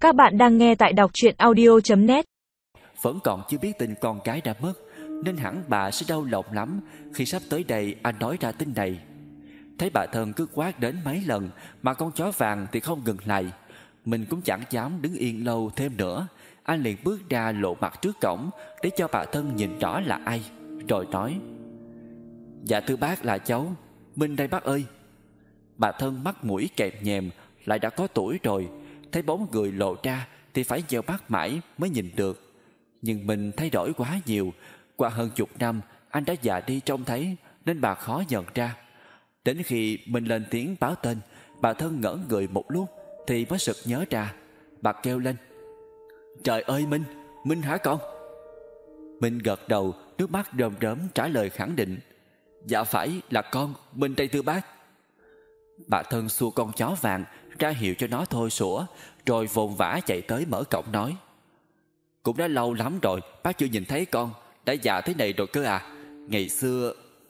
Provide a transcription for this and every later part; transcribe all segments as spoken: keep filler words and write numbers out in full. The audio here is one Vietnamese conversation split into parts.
Các bạn đang nghe tại đọc truyện audio chấm net. Vẫn còn chưa biết tin con cái đã mất, nên hẳn bà sẽ đau lòng lắm khi sắp tới đây anh nói ra tin này. Thấy bà thân cứ quát đến mấy lần mà con chó vàng thì không ngừng lại. Mình cũng chẳng dám đứng yên lâu thêm nữa. Anh liền bước ra lộ mặt trước cổng để cho bà thân nhìn rõ là ai, rồi nói: "Dạ thưa bác, là cháu Minh đây bác ơi." Bà thân mắt mũi kèm nhèm, lại đã có tuổi rồi, thấy bóng người lộ ra thì phải gieo mắt mãi mới nhìn được. Nhưng mình thay đổi quá nhiều. Qua hơn chục năm anh đã già đi trông thấy, nên bà khó nhận ra. Đến khi mình lên tiếng báo tên, bà thân ngỡ người một lúc thì mới sực nhớ ra. Bà kêu lên: "Trời ơi Minh, Minh hả con?" Minh gật đầu, nước mắt rơm rớm trả lời khẳng định: "Dạ phải, là con, Minh đây thưa bác." Bà thân xua con chó vàng ra hiệu cho nó thôi sủa, rồi vồn vã chạy tới mở cổng nói: "Cũng đã lâu lắm rồi bác chưa nhìn thấy con, đã già thế này rồi cơ à. Ngày xưa..."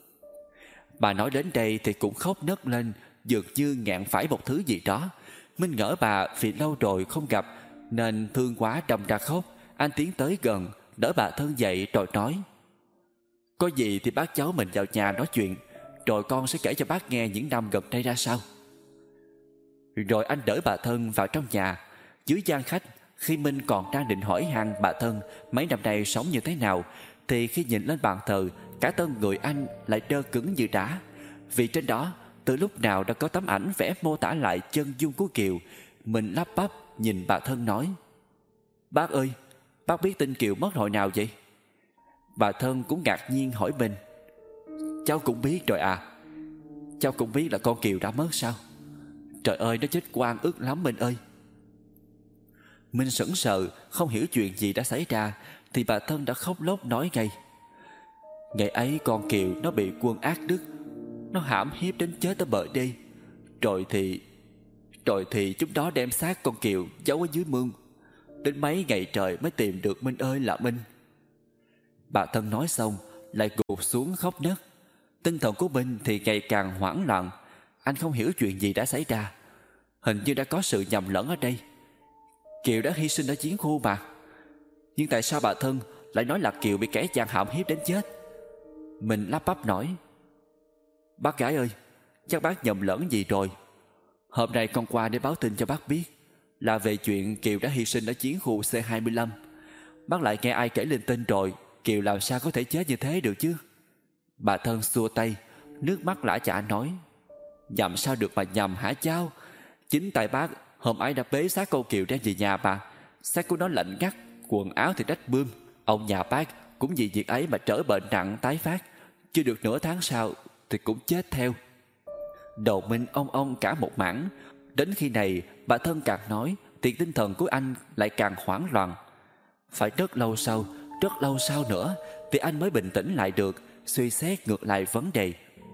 Bà nói đến đây thì cũng khóc nấc lên, dường như ngạn phải một thứ gì đó. Minh ngỡ bà vì lâu rồi không gặp nên thương quá đâm ra khóc. Anh tiến tới gần, đỡ bà thân dậy rồi nói: "Có gì thì bác cháu mình vào nhà nói chuyện, rồi con sẽ kể cho bác nghe những năm gần đây ra sao." Rồi anh đỡ bà thân vào trong nhà. Dưới gian khách, khi Minh còn đang định hỏi han bà thân mấy năm nay sống như thế nào, thì khi nhìn lên bàn thờ, cả thân người anh lại đơ cứng như đá. Vì trên đó từ lúc nào đã có tấm ảnh vẽ mô tả lại chân dung của Kiều. Mình lắp bắp nhìn bà thân nói: "Bác ơi, bác biết tin Kiều mất hồi nào vậy?" Bà thân cũng ngạc nhiên hỏi mình: "Cháu cũng biết rồi à? Cháu cũng biết là con Kiều đã mất sao? Trời ơi, nó chết oan ức lắm Minh ơi." Minh sững sờ không hiểu chuyện gì đã xảy ra, thì bà thân đã khóc lóc nói ngay: "Ngày ấy con Kiều nó bị quân ác đức, nó hãm hiếp đến chết ở bờ đê. Rồi thì Rồi thì chúng nó đem xác con Kiều giấu ở dưới mương. Đến mấy ngày trời mới tìm được Minh ơi là Minh." Bà thân nói xong lại gục xuống khóc nấc. Tinh thần của Minh thì ngày càng hoảng loạn. Anh không hiểu chuyện gì đã xảy ra. Hình như đã có sự nhầm lẫn ở đây. Kiều đã hy sinh ở chiến khu mà. Nhưng tại sao bà thân lại nói là Kiều bị kẻ gian hãm hiếp đến chết? Mình lắp bắp nói: "Bác gái ơi, chắc bác nhầm lẫn gì rồi. Hôm nay con qua để báo tin cho bác biết là về chuyện Kiều đã hy sinh ở chiến khu C hai mươi lăm. Bác lại nghe ai kể linh tinh rồi, Kiều làm sao có thể chết như thế được chứ?" Bà thân xua tay, nước mắt lã chả nói: "Nhầm sao được mà nhầm hả cháu? Chính tại bác hôm ấy đã bế xác cô Kiều đem về nhà bà. Xác của nó lạnh ngắt, quần áo thì rách bươm. Ông nhà bác cũng vì việc ấy mà trở bệnh nặng tái phát. Chưa được nửa tháng sau thì cũng chết theo." Đầu Minh ong ong cả một mảng. Đến khi này bà thân càng nói thì tinh thần của anh lại càng hoảng loạn. Phải rất lâu sau, rất lâu sau nữa thì anh mới bình tĩnh lại được, suy xét ngược lại vấn đề.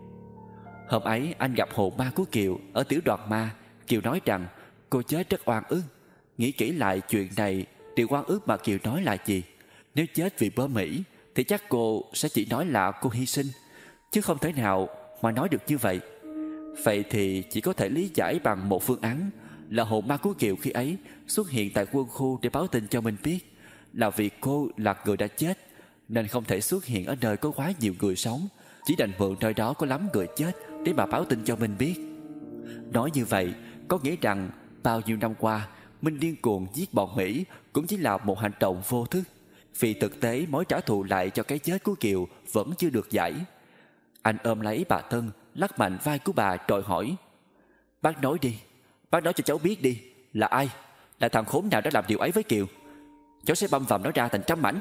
Hôm ấy anh gặp hồn ma của Kiều ở tiểu đoàn ma. Kiều nói rằng cô chết rất oan ức. Nghĩ kỹ lại chuyện này, điều oan ức mà Kiều nói là gì? Nếu chết vì bơ Mỹ thì chắc cô sẽ chỉ nói là cô hy sinh, chứ không thể nào mà nói được như vậy. Vậy thì chỉ có thể lý giải bằng một phương án là hồn ma của Kiều khi ấy xuất hiện tại quân khu để báo tin cho mình biết là vì cô là người đã chết, nên không thể xuất hiện ở nơi có quá nhiều người sống, chỉ đành mượn nơi đó có lắm người chết để mà báo tin cho mình biết. Nói như vậy có nghĩa rằng bao nhiêu năm qua Minh điên cuồng giết bọn Mỹ cũng chỉ là một hành động vô thức, vì thực tế mối trả thù lại cho cái chết của Kiều vẫn chưa được giải. Anh ôm lấy bà thân, lắc mạnh vai của bà rồi hỏi: "Bác nói đi, bác nói cho cháu biết đi, là ai, là thằng khốn nào đã làm điều ấy với Kiều? Cháu sẽ băm vằm nó ra thành trăm mảnh."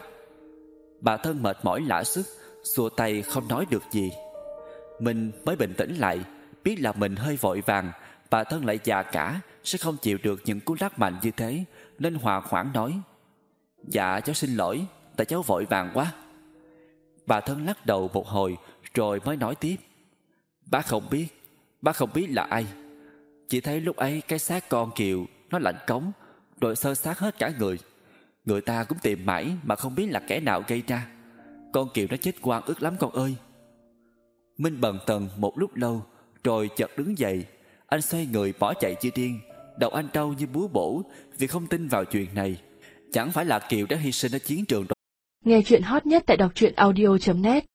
Bà thân mệt mỏi lả sức, xua tay không nói được gì. Mình mới bình tĩnh lại, biết là mình hơi vội vàng. Bà thân lại già cả, sẽ không chịu được những cú lắc mạnh như thế, nên hòa khoản nói: "Dạ cháu xin lỗi, tại cháu vội vàng quá." Bà thân lắc đầu một hồi rồi mới nói tiếp: "Bác không biết, bác không biết là ai. Chỉ thấy lúc ấy cái xác con Kiều nó lạnh cống, rồi xơ xác hết cả người. Người ta cũng tìm mãi mà không biết là kẻ nào gây ra. Con Kiều nó chết oan ức lắm con ơi." Minh bần tần một lúc lâu rồi chợt đứng dậy. Anh xoay người bỏ chạy như điên. đầu anh đau như búa bổ vì không tin vào chuyện này. Chẳng phải là Kiều đã hy sinh ở chiến trường rồi. Nghe chuyện hot nhất tại đọc truyện audio chấm net.